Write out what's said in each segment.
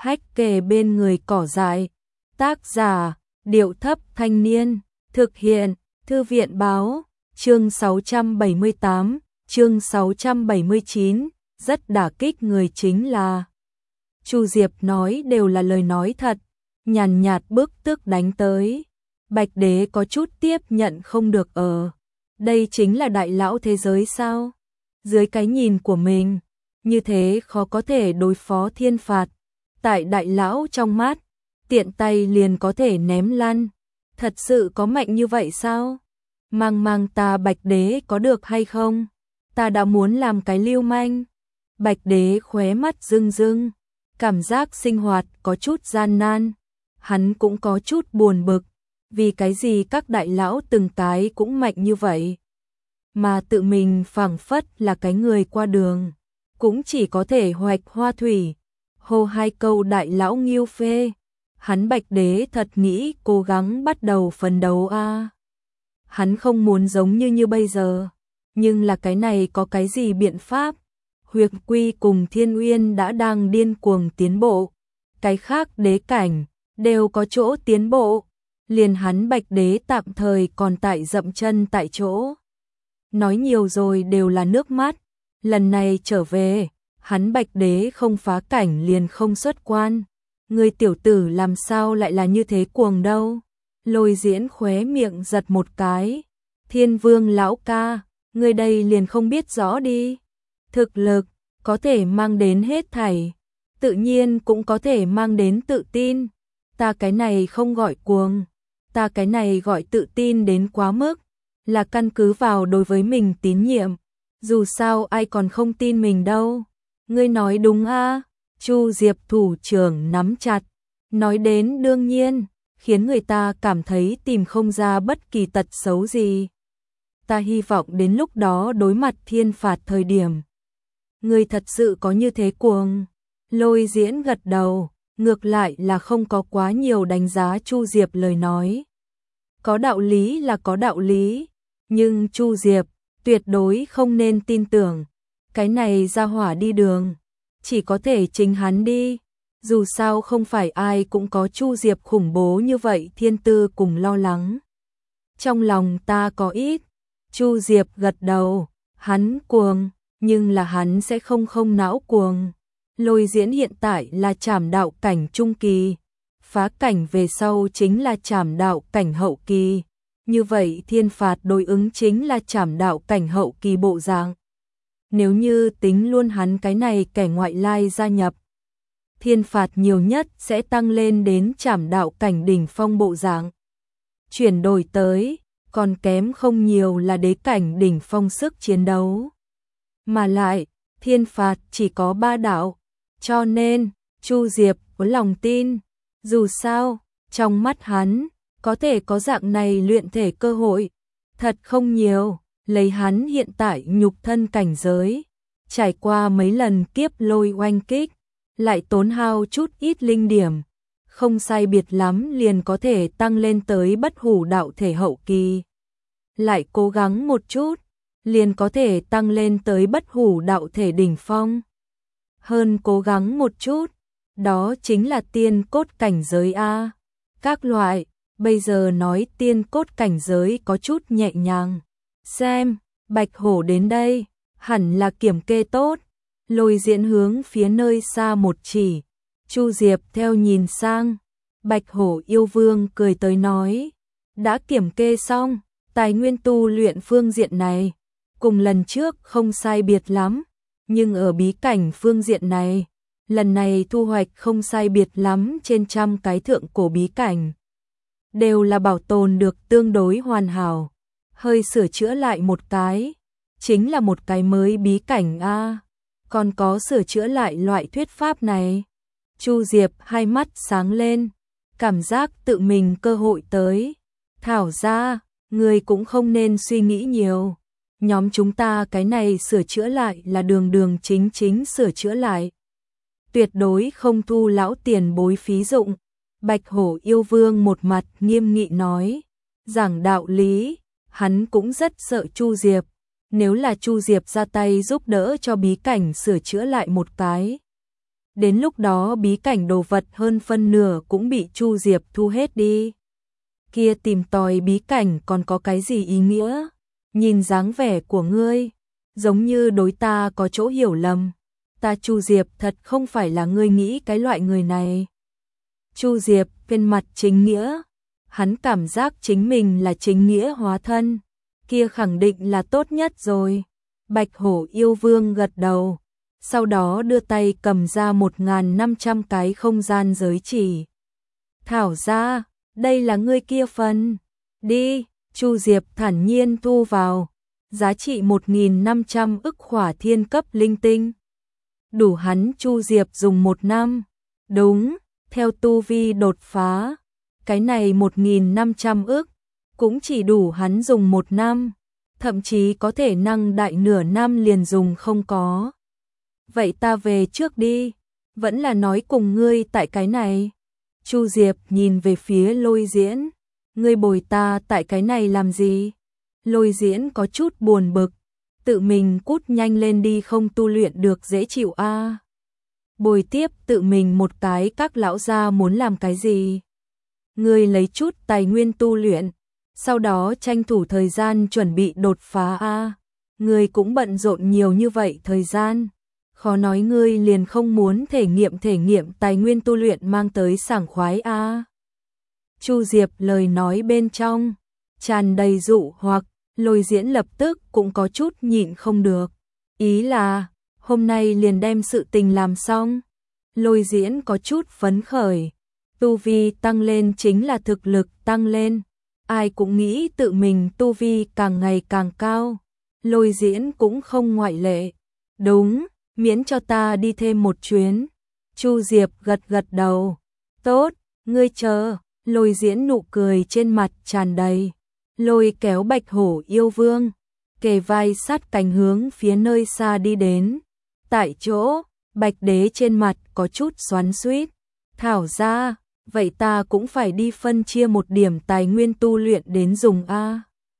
hách kề bên người cỏ dại. Tác giả, Điệu Thấp Thanh Niên. Thực hiện, Thư viện Báo. Chương 678, chương 679, rất đả kích người chính là. Chu Diệp nói đều là lời nói thật, nhàn nhạt bức tức đánh tới. Bạch Đế có chút tiếp nhận không được đây chính là đại lão thế giới sao? Dưới cái nhìn của mình, như thế khó có thể đối phó thiên phạt. Tại đại lão trong mắt, tiện tay liền có thể ném lăn. Thật sự có mạnh như vậy sao? Mang ta Bạch Đế có được hay không? Ta đã muốn làm cái lưu manh. Bạch Đế khóe mắt rưng rưng, cảm giác sinh hoạt có chút gian nan. Hắn cũng có chút buồn bực, vì cái gì các đại lão từng cái cũng mạnh như vậy, mà tự mình phảng phất là cái người qua đường, cũng chỉ có thể hoạch hoa thủy, hô hai câu đại lão nghiêu phê. Hắn Bạch Đế thật nghĩ cố gắng bắt đầu phấn đấu a. Hắn không muốn giống như bây giờ, nhưng là cái này có cái gì biện pháp? Huyệt Quy cùng Thiên Uyên đã đang điên cuồng tiến bộ, cái khác đế cảnh đều có chỗ tiến bộ, liền hắn Bạch Đế tạm thời còn tại dậm chân tại chỗ. Nói nhiều rồi đều là nước mắt, lần này trở về, hắn Bạch Đế không phá cảnh liền không xuất quan. Người tiểu tử làm sao lại là như thế cuồng đâu? Lôi Diễn khóe miệng giật một cái. Thiên Vương lão ca, người đây liền không biết rõ đi. Thực lực có thể mang đến hết thảy, tự nhiên cũng có thể mang đến tự tin. Ta cái này không gọi cuồng, ta cái này gọi tự tin đến quá mức, là căn cứ vào đối với mình tín nhiệm. Dù sao ai còn không tin mình đâu. Ngươi nói đúng a? Chu Diệp thủ trưởng nắm chặt, nói đến đương nhiên, khiến người ta cảm thấy tìm không ra bất kỳ tật xấu gì. Ta hy vọng đến lúc đó đối mặt thiên phạt thời điểm, ngươi thật sự có như thế cuồng. Lôi Diễn gật đầu, ngược lại là không có quá nhiều đánh giá Chu Diệp lời nói. Có đạo lý là có đạo lý, nhưng Chu Diệp tuyệt đối không nên tin tưởng. Cái này ra hỏa đi đường, chỉ có thể chính hắn đi. Dù sao không phải ai cũng có Chu Diệp khủng bố như vậy thiên tư cùng lo lắng. Trong lòng ta có ít. Chu Diệp gật đầu, hắn cuồng, nhưng là hắn sẽ không não cuồng. Lôi Diễn hiện tại là trảm đạo cảnh trung kỳ, phá cảnh về sau chính là trảm đạo cảnh hậu kỳ. Như vậy thiên phạt đối ứng chính là trảm đạo cảnh hậu kỳ bộ dạng. Nếu như tính luôn hắn cái này kẻ ngoại lai gia nhập, thiên phạt nhiều nhất sẽ tăng lên đến trảm đạo cảnh đỉnh phong bộ dạng. Chuyển đổi tới, còn kém không nhiều là đế cảnh đỉnh phong sức chiến đấu. Mà lại, thiên phạt chỉ có 3 đạo, cho nên, Chu Diệp có lòng tin. Dù sao, trong mắt hắn, có thể có dạng này luyện thể cơ hội, thật không nhiều. Lấy hắn hiện tại nhục thân cảnh giới, trải qua mấy lần kiếp lôi oanh kích, lại tốn hao chút ít linh điểm, không sai biệt lắm liền có thể tăng lên tới bất hủ đạo thể hậu kỳ. Lại cố gắng một chút, liền có thể tăng lên tới bất hủ đạo thể đỉnh phong. Hơn cố gắng một chút, đó chính là tiên cốt cảnh giới a. Các loại, bây giờ nói tiên cốt cảnh giới có chút nhẹ nhàng. Xem, Bạch Hổ đến đây, hẳn là kiểm kê tốt. Lôi Diễn hướng phía nơi xa một chỉ. Chu Diệp theo nhìn sang. Bạch Hổ yêu vương cười tới nói, đã kiểm kê xong, tài nguyên tu luyện phương diện này, cùng lần trước không sai biệt lắm, nhưng ở bí cảnh phương diện này, lần này thu hoạch không sai biệt lắm trên trăm cái thượng cổ bí cảnh. Đều là bảo tồn được tương đối hoàn hảo. Hơi sửa chữa lại một cái, chính là một cái mới bí cảnh a. Còn có sửa chữa lại loại thuyết pháp này. Chu Diệp hai mắt sáng lên, cảm giác tự mình cơ hội tới. Thảo ra, người cũng không nên suy nghĩ nhiều. Nhóm chúng ta cái này sửa chữa lại là đường chính sửa chữa lại. Tuyệt đối không thu lão tiền bối phí dụng. Bạch Hổ yêu vương một mặt nghiêm nghị nói, giảng đạo lý. Hắn cũng rất sợ Chu Diệp, nếu là Chu Diệp ra tay giúp đỡ cho bí cảnh sửa chữa lại một cái, Đến lúc đó bí cảnh đồ vật hơn phân nửa cũng bị Chu Diệp thu hết đi. Kia tìm tòi bí cảnh còn có cái gì ý nghĩa? Nhìn dáng vẻ của ngươi, giống như đối ta có chỗ hiểu lầm. Ta Chu Diệp thật không phải là ngươi nghĩ cái loại người này. Chu Diệp bên mặt chính nghĩa, hắn cảm giác chính mình là chính nghĩa hóa thân, kia khẳng định là tốt nhất rồi. Bạch Hổ yêu vương gật đầu, sau đó đưa tay cầm ra 1.500 cái không gian giới chỉ. Thảo ra, đây là ngươi kia phần. Đi, Chu Diệp thản nhiên thu vào, giá trị 1.500 ức hỏa thiên cấp linh tinh. Đủ hắn Chu Diệp dùng 1 năm. Đúng, theo tu vi đột phá, cái này 1.500 ức cũng chỉ đủ hắn dùng 1 năm, thậm chí có thể năng đại nửa năm liền dùng không có. Vậy ta về trước đi, vẫn là nói cùng ngươi tại cái này. Chu Diệp nhìn về phía Lôi Diễn, ngươi bồi ta tại cái này làm gì? Lôi Diễn có chút buồn bực, tự mình cút nhanh lên đi, không tu luyện được dễ chịu a. Bồi tiếp tự mình một cái, các lão gia muốn làm cái gì? Ngươi lấy chút tài nguyên tu luyện, sau đó tranh thủ thời gian chuẩn bị đột phá a. Ngươi cũng bận rộn nhiều như vậy thời gian, khó nói ngươi liền không muốn thể nghiệm tài nguyên tu luyện mang tới sảng khoái a. Chu Diệp lời nói bên trong tràn đầy dụ hoặc, Lôi Diễn lập tức cũng có chút nhịn không được. Ý là, hôm nay liền đem sự tình làm xong. Lôi Diễn có chút phấn khởi, tu vi tăng lên chính là thực lực tăng lên. Ai cũng nghĩ tự mình tu vi càng ngày càng cao. Lôi Diễn cũng không ngoại lệ. Đúng, miễn cho ta đi thêm một chuyến. Chu Diệp gật gật đầu. Tốt, ngươi chờ. Lôi Diễn nụ cười trên mặt tràn đầy. Lôi kéo Bạch Hổ yêu vương, kề vai sát cánh hướng phía nơi xa đi đến. Tại chỗ, Bạch Đế trên mặt có chút xoắn xuýt. Thảo ra, vậy ta cũng phải đi phân chia một điểm tài nguyên tu luyện đến dùng a.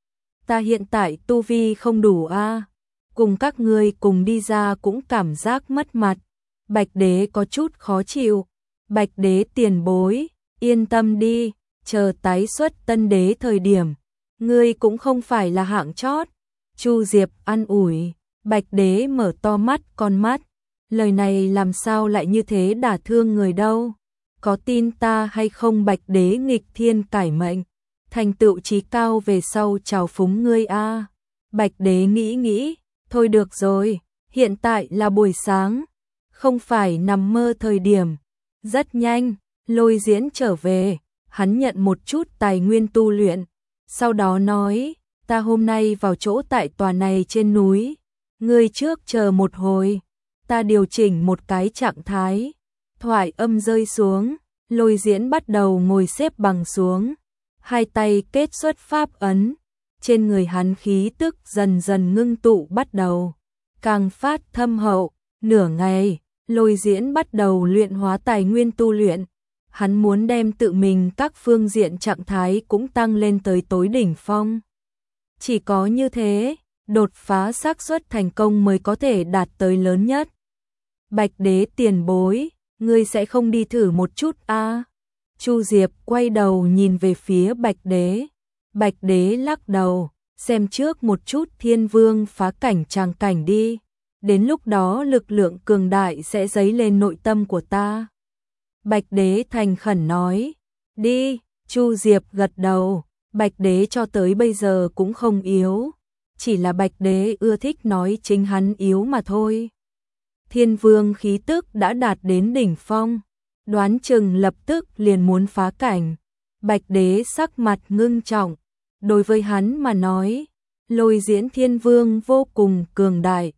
Ta hiện tại tu vi không đủ a. Cùng các ngươi cùng đi ra cũng cảm giác mất mặt. Bạch Đế có chút khó chịu. Bạch Đế tiền bối, yên tâm đi, chờ tái xuất Tân Đế thời điểm, ngươi cũng không phải là hạng chót. Chu Diệp an ủi. Bạch Đế mở to mắt con mắt. Lời này làm sao lại như thế đả thương người đâu? Có tin ta hay không? Bạch Đế nghịch thiên cải mệnh, thành tựu chí cao về sau trào phúng ngươi a. Bạch Đế nghĩ, thôi được rồi, hiện tại là buổi sáng, không phải nằm mơ thời điểm. Rất nhanh, Lôi Diễn trở về, hắn nhận một chút tài nguyên tu luyện, sau đó nói, ta hôm nay vào chỗ tại tòa này trên núi, ngươi trước chờ một hồi, ta điều chỉnh một cái trạng thái. Thoại âm rơi xuống, Lôi Diễn bắt đầu ngồi xếp bằng xuống, hai tay kết xuất pháp ấn, trên người hắn khí tức dần dần ngưng tụ bắt đầu, càng phát thâm hậu. Nửa ngày, Lôi Diễn bắt đầu luyện hóa tài nguyên tu luyện, hắn muốn đem tự mình các phương diện trạng thái cũng tăng lên tới tối đỉnh phong. Chỉ có như thế, đột phá xác suất thành công mới có thể đạt tới lớn nhất. Bạch Đế tiền bối, ngươi sẽ không đi thử một chút a? Chu Diệp quay đầu nhìn về phía Bạch Đế. Bạch Đế lắc đầu, xem trước một chút Thiên Vương phá cảnh tràng cảnh đi. Đến lúc đó lực lượng cường đại sẽ dấy lên nội tâm của ta. Bạch Đế thành khẩn nói. Đi, Chu Diệp gật đầu. Bạch Đế cho tới bây giờ cũng không yếu, chỉ là Bạch Đế ưa thích nói chính hắn yếu mà thôi. Thiên Vương khí tức đã đạt đến đỉnh phong, đoán chừng lập tức liền muốn phá cảnh. Bạch Đế sắc mặt ngưng trọng, đối với hắn mà nói, Lôi Diễn Thiên Vương vô cùng cường đại.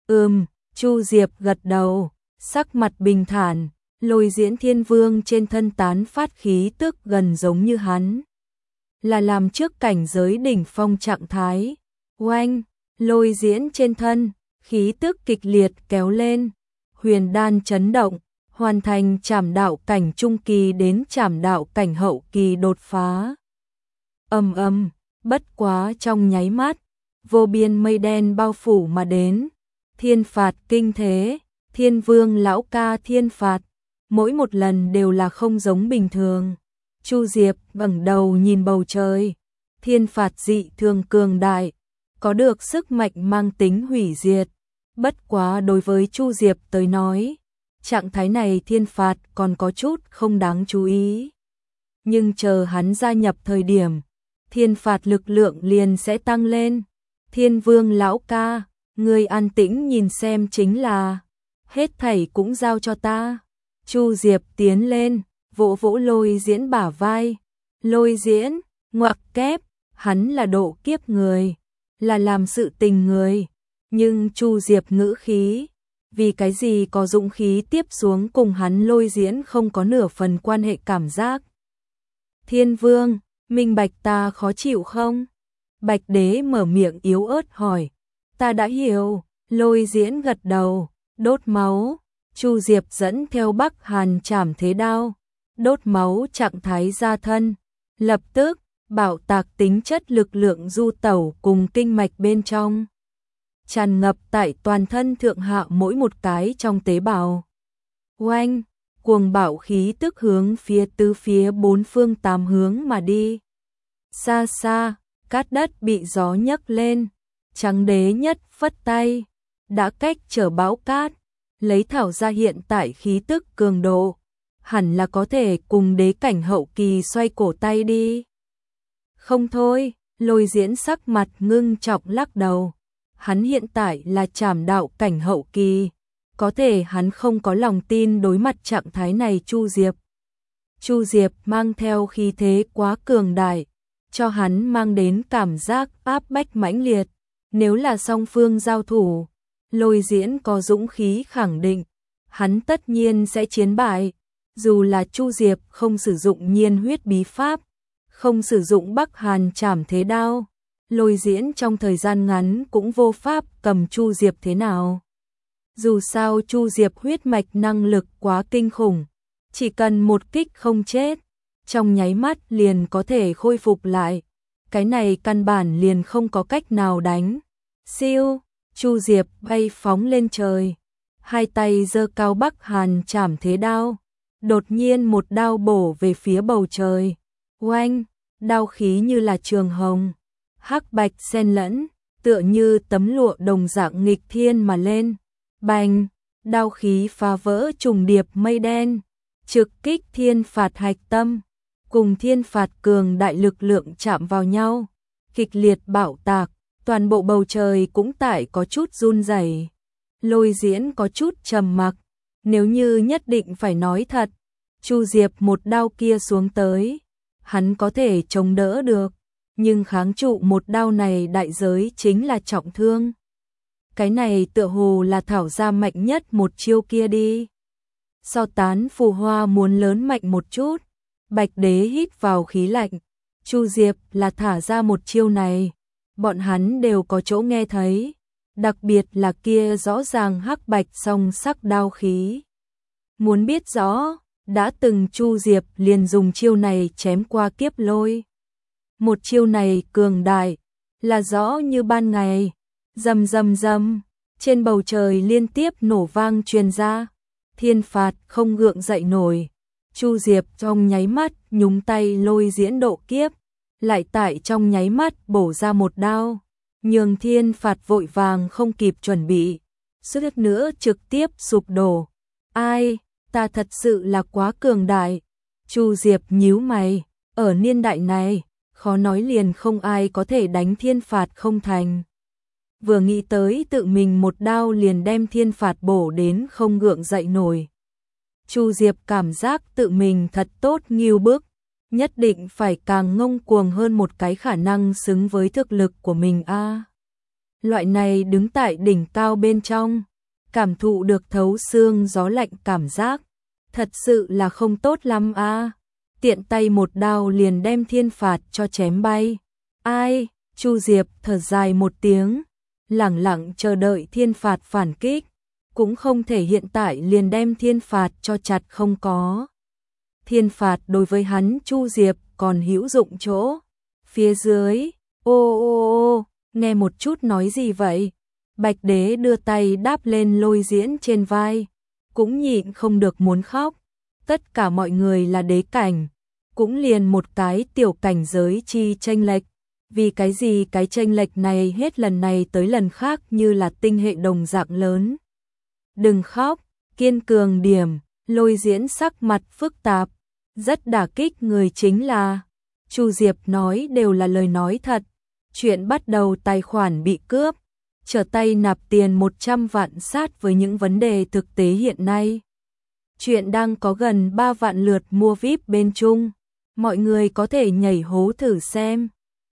Chu Diệp gật đầu, sắc mặt bình thản, Lôi Diễn Thiên Vương trên thân tán phát khí tức gần giống như hắn, là làm trước cảnh giới đỉnh phong trạng thái. Oanh, Lôi Diễn trên thân, khí tức kịch liệt kéo lên, huyền đan chấn động, hoàn thành trảm đạo cảnh trung kỳ đến trảm đạo cảnh hậu kỳ đột phá. Bất quá trong nháy mắt, vô biên mây đen bao phủ mà đến, thiên phạt kinh thế, Thiên Vương lão ca thiên phạt, mỗi một lần đều là không giống bình thường. Chu Diệp ngẩng đầu nhìn bầu trời, thiên phạt dị thường cường đại, có được sức mạnh mang tính hủy diệt. Bất quá đối với Chu Diệp tới nói, trạng thái này thiên phạt còn có chút không đáng chú ý. Nhưng chờ hắn gia nhập thời điểm, thiên phạt lực lượng liền sẽ tăng lên. Thiên Vương lão ca, ngươi an tĩnh nhìn xem chính là, hết thảy cũng giao cho ta. Chu Diệp tiến lên, vỗ vỗ Lôi Diễn bả vai. Lôi Diễn, ngoặc kép, hắn là độ kiếp người, là làm sự tình người. Nhưng Chu Diệp ngữ khí, vì cái gì có dũng khí tiếp xuống cùng hắn Lôi Diễn không có nửa phần quan hệ cảm giác. Thiên Vương, minh bạch ta khó chịu không? Bạch Đế mở miệng yếu ớt hỏi. Ta đã hiểu. Lôi Diễn gật đầu. Đốt máu. Chu Diệp dẫn theo Bắc Hàn Trảm Thế Đao, đốt máu trạng thái ra thân. Lập tức, bạo tạc tính chất lực lượng du tẩu cùng kinh mạch bên trong, tràn ngập tại toàn thân thượng hạ mỗi một cái trong tế bào. Oanh, cuồng bạo khí tức hướng phía tứ phía bốn phương tám hướng mà đi. Xa xa, cát đất bị gió nhấc lên, Trắng Đế nhất phất tay, đã cách trở bão cát, lấy thảo ra hiện tại khí tức cường độ, hẳn là có thể cùng đế cảnh hậu kỳ xoay cổ tay đi. Không thôi, Lôi Diễn sắc mặt ngưng trọng lắc đầu. Hắn hiện tại là trảm đạo cảnh hậu kỳ, có thể hắn không có lòng tin đối mặt trạng thái này Chu Diệp. Chu Diệp mang theo khí thế quá cường đại, cho hắn mang đến cảm giác áp bách mãnh liệt. Nếu là song phương giao thủ, Lôi Diễn có dũng khí khẳng định, hắn tất nhiên sẽ chiến bại. Dù là Chu Diệp không sử dụng nhiên huyết bí pháp, không sử dụng Bắc Hàn Trảm Thế Đao, Lôi Diễn trong thời gian ngắn cũng vô pháp cầm Chu Diệp thế nào. Dù sao Chu Diệp huyết mạch năng lực quá kinh khủng, chỉ cần một kích không chết, trong nháy mắt liền có thể khôi phục lại. Cái này căn bản liền không có cách nào đánh. Siêu, Chu Diệp bay phóng lên trời, hai tay giơ cao Bắc Hàn Trảm Thế Đao, đột nhiên một đao bổ về phía bầu trời. Oanh, đao khí như là trường hồng, hắc bạch xen lẫn, tựa như tấm lụa đồng dạng nghịch thiên mà lên. Bành, đao khí phá vỡ trùng điệp mây đen, trực kích thiên phạt hạch tâm, cùng thiên phạt cường đại lực lượng chạm vào nhau, kịch liệt bạo tạc, toàn bộ bầu trời cũng tại có chút run rẩy. Lôi Diễn có chút trầm mặc, nếu như nhất định phải nói thật, Chu Diệp một đao kia xuống tới, hắn có thể chống đỡ được, nhưng kháng trụ một đao này đại giới chính là trọng thương. Cái này tựa hồ là thảo ra mạnh nhất một chiêu kia đi. So tán phù hoa muốn lớn mạnh một chút. Bạch Đế hít vào khí lạnh. Chu Diệp là thả ra một chiêu này, bọn hắn đều có chỗ nghe thấy, đặc biệt là kia rõ ràng hắc bạch song sắc đao khí. Muốn biết rõ, đã từng Chu Diệp liền dùng chiêu này chém qua kiếp lôi. Một chiêu này cường đại, là rõ như ban ngày. Rầm rầm rầm, trên bầu trời liên tiếp nổ vang truyền ra, thiên phạt không gượng dậy nổi. Chu Diệp trong nháy mắt nhúng tay Lôi Diễn độ kiếp, lại tại trong nháy mắt bổ ra một đao, nhường thiên phạt vội vàng không kịp chuẩn bị, suýt nữa trực tiếp sụp đổ. Ai, ta thật sự là quá cường đại. Chu Diệp nhíu mày, ở niên đại này, khó nói liền không ai có thể đánh thiên phạt không thành. Vừa nghĩ tới tự mình một đao liền đem thiên phạt bổ đến không gượng dậy nổi, Chu Diệp cảm giác tự mình thật tốt nghiêu bức, nhất định phải càng ngông cuồng hơn một cái khả năng xứng với thực lực của mình a. Loại này đứng tại đỉnh cao bên trong, cảm thụ được thấu xương gió lạnh cảm giác, thật sự là không tốt lắm a. Tiện tay một đao liền đem thiên phạt cho chém bay. Ai, Chu Diệp thở dài một tiếng, lẳng lặng chờ đợi thiên phạt phản kích, cũng không thể hiện tại liền đem thiên phạt cho chặt không có. Thiên phạt đối với hắn Chu Diệp còn hữu dụng chỗ. Phía dưới, ô ô ô, nghe một chút nói gì vậy? Bạch Đế đưa tay đáp lên Lôi Diễn trên vai, cũng nhịn không được muốn khóc. Tất cả mọi người là đế cảnh, cũng liền một cái tiểu cảnh giới chi chênh lệch. Vì cái gì cái chênh lệch này hết lần này tới lần khác như là tinh hệ đồng dạng lớn. Đừng khóc, kiên cường điểm, Lôi Diễn sắc mặt phức tạp, rất đả kích người chính là Chu Diệp nói đều là lời nói thật. Chuyện bắt đầu tài khoản bị cướp, trở tay nạp tiền 100 vạn sát với những vấn đề thực tế hiện nay. Chuyện đang có gần 3 vạn lượt mua VIP bên Trung, mọi người có thể nhảy hố thử xem.